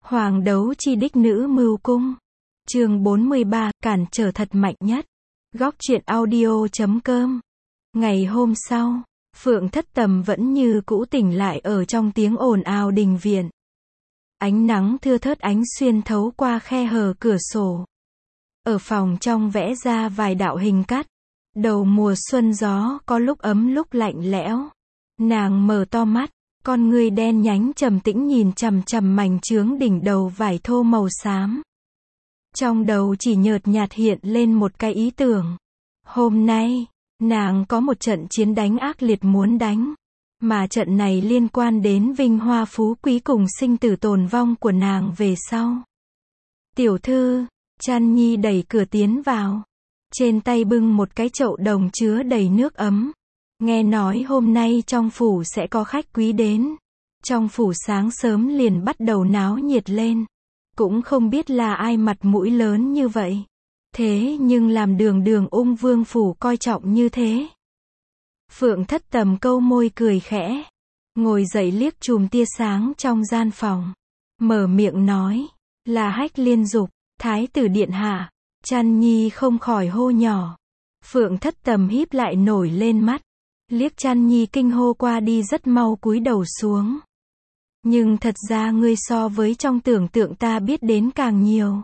Hoàng đấu chi đích nữ mưu cung. Chương 43, cản trở thật mạnh nhất. Góc truyện audio.com. Ngày hôm sau, Phượng Thất Tầm vẫn như cũ tỉnh lại ở trong tiếng ồn ào đình viện. Ánh nắng thưa thớt ánh xuyên thấu qua khe hở cửa sổ. Ở phòng trong vẽ ra vài đạo hình cắt. Đầu mùa xuân gió có lúc ấm lúc lạnh lẽo. Nàng mở to mắt, con ngươi đen nhánh trầm tĩnh nhìn chằm chằm mảnh chướng đỉnh đầu vải thô màu xám. Trong đầu chỉ nhợt nhạt hiện lên một cái ý tưởng. Hôm nay, nàng có một trận chiến đánh ác liệt muốn đánh. Mà trận này liên quan đến vinh hoa phú quý cùng sinh tử tồn vong của nàng về sau. Tiểu thư, Trăn Nhi đẩy cửa tiến vào. Trên tay bưng một cái chậu đồng chứa đầy nước ấm. Nghe nói hôm nay trong phủ sẽ có khách quý đến. Trong phủ sáng sớm liền bắt đầu náo nhiệt lên. Cũng không biết là ai mặt mũi lớn như vậy. Thế nhưng làm đường Ung Vương phủ coi trọng như thế. Phượng Thất Tầm câu môi cười khẽ. Ngồi dậy liếc chùm tia sáng trong gian phòng. Mở miệng nói. Là Hách Liên Dục, Thái tử điện hạ. Trăn Nhi không khỏi hô nhỏ. Phượng Thất Tầm híp lại nổi lên mắt. Liếc Trăn Nhi kinh hô qua đi rất mau cúi đầu xuống. Nhưng thật ra ngươi so với trong tưởng tượng ta biết đến càng nhiều.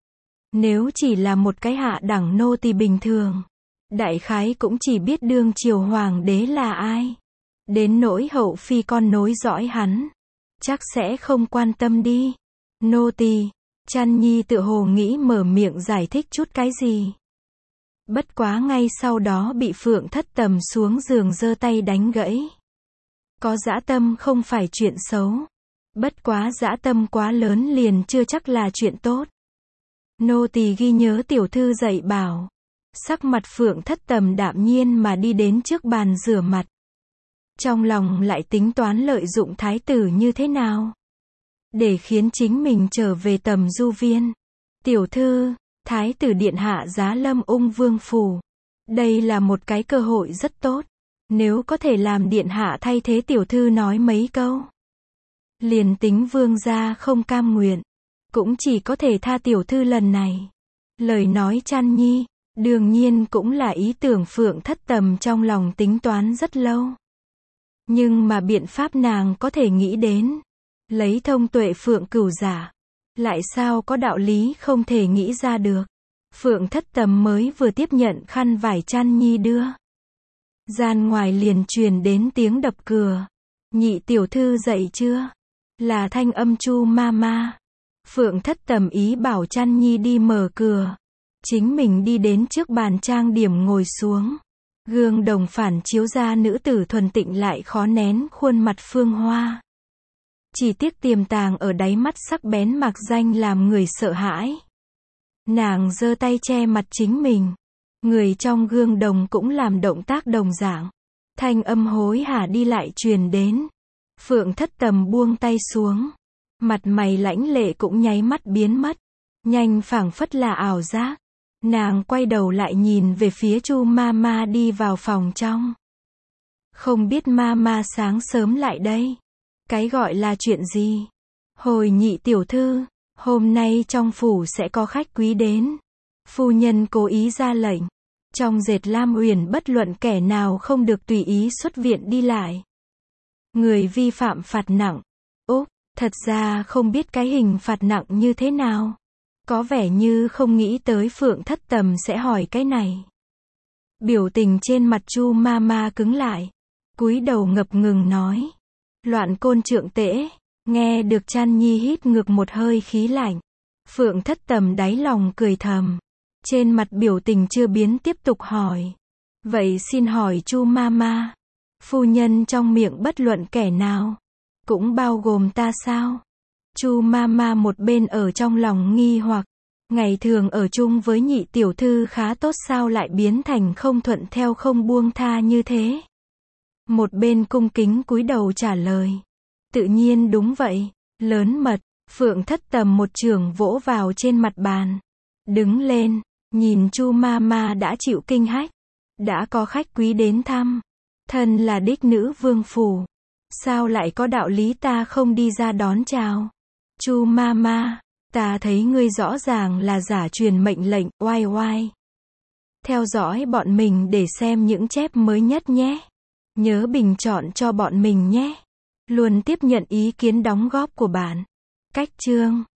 Nếu chỉ là một cái hạ đẳng nô tỳ bình thường, đại khái cũng chỉ biết đương triều hoàng đế là ai. Đến nỗi hậu phi con nối dõi hắn, chắc sẽ không quan tâm đi. Nô tỳ, Trăn Nhi tựa hồ nghĩ mở miệng giải thích chút cái gì. Bất quá ngay sau đó bị Phượng Thất Tầm xuống giường giơ tay đánh gãy. Có dã tâm không phải chuyện xấu. Bất quá dã tâm quá lớn liền chưa chắc là chuyện tốt. Nô tỳ ghi nhớ tiểu thư dạy bảo. Sắc mặt Phượng Thất Tầm đạm nhiên mà đi đến trước bàn rửa mặt. Trong lòng lại tính toán lợi dụng thái tử như thế nào. Để khiến chính mình trở về Tầm Du Viên. Tiểu thư, thái tử điện hạ giá lâm Ung Vương phủ. Đây là một cái cơ hội rất tốt. Nếu có thể làm điện hạ thay thế tiểu thư nói mấy câu. Liền tính vương gia không cam nguyện. Cũng chỉ có thể tha tiểu thư lần này. Lời nói Trăn Nhi, đương nhiên cũng là ý tưởng Phượng Thất Tầm trong lòng tính toán rất lâu. Nhưng mà biện pháp nàng có thể nghĩ đến. Lấy thông tuệ Phượng Cửu giả. Lại sao có đạo lý không thể nghĩ ra được. Phượng Thất Tầm mới vừa tiếp nhận khăn vải Trăn Nhi đưa. Gian ngoài liền truyền đến tiếng đập cửa. Nhị tiểu thư dậy chưa? Là thanh âm Chu ma ma. Phượng Thất Tầm ý bảo Trăn Nhi đi mở cửa. Chính mình đi đến trước bàn trang điểm ngồi xuống. Gương đồng phản chiếu ra nữ tử thuần tịnh lại khó nén khuôn mặt phương hoa. Chỉ tiếc tiềm tàng ở đáy mắt sắc bén mạc danh làm người sợ hãi. Nàng giơ tay che mặt chính mình. Người trong gương đồng cũng làm động tác đồng dạng. Thanh âm hối hả đi lại truyền đến. Phượng Thất Tầm buông tay xuống. Mặt mày lãnh lệ cũng nháy mắt biến mất. Nhanh phảng phất là ảo giác. Nàng quay đầu lại nhìn về phía Chu ma ma đi vào phòng trong. Không biết ma ma sáng sớm lại đây. Cái gọi là chuyện gì? Hồi nhị tiểu thư, hôm nay trong phủ sẽ có khách quý đến. Phu nhân cố ý ra lệnh. Trong Dệt Lam Uyển bất luận kẻ nào không được tùy ý xuất viện đi lại. Người vi phạm phạt nặng. Úp, thật ra không biết cái hình phạt nặng như thế nào. Có vẻ như không nghĩ tới Phượng Thất Tầm sẽ hỏi cái này. Biểu tình trên mặt Chu ma ma cứng lại. Cúi đầu ngập ngừng nói. Loạn côn trượng tễ. Nghe được Trăn Nhi hít ngược một hơi khí lạnh. Phượng Thất Tầm đáy lòng cười thầm. Trên mặt biểu tình chưa biến tiếp tục hỏi. Vậy xin hỏi Chu ma ma. Phu nhân trong miệng bất luận kẻ nào. Cũng bao gồm ta sao? Chu ma ma một bên ở trong lòng nghi hoặc. Ngày thường ở chung với nhị tiểu thư khá tốt sao lại biến thành không thuận theo không buông tha như thế? Một bên cung kính cúi đầu trả lời. Tự nhiên đúng vậy. Lớn mật. Phượng Thất Tầm một chưởng vỗ vào trên mặt bàn. Đứng lên. Nhìn Chu ma ma đã chịu kinh hách. Đã có khách quý đến thăm. Thân là đích nữ vương phủ. Sao lại có đạo lý ta không đi ra đón chào? Chu Mama, ta thấy ngươi rõ ràng là giả truyền mệnh lệnh, oai oai. Theo dõi bọn mình để xem những chép mới nhất nhé. Nhớ bình chọn cho bọn mình nhé. Luôn tiếp nhận ý kiến đóng góp của bạn. Cách chương